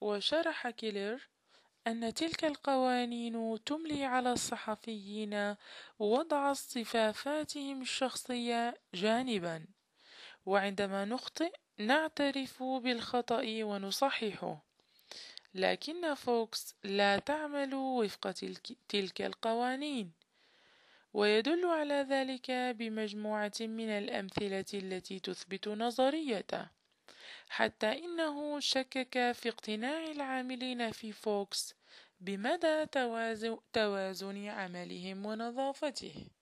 وشرح كيلر أن تلك القوانين تملي على الصحفيين وضع اصطفافاتهم الشخصية جانبًا، وعندما نخطئ نعترف بالخطأ ونصححه، لكن فوكس لا تعمل وفق تلك القوانين، ويدل على ذلك بمجموعة من الأمثلة التي تثبت نظريته، حتى إنه شكك في اقتناع العاملين في فوكس بمدى توازن عملهم ونظافته.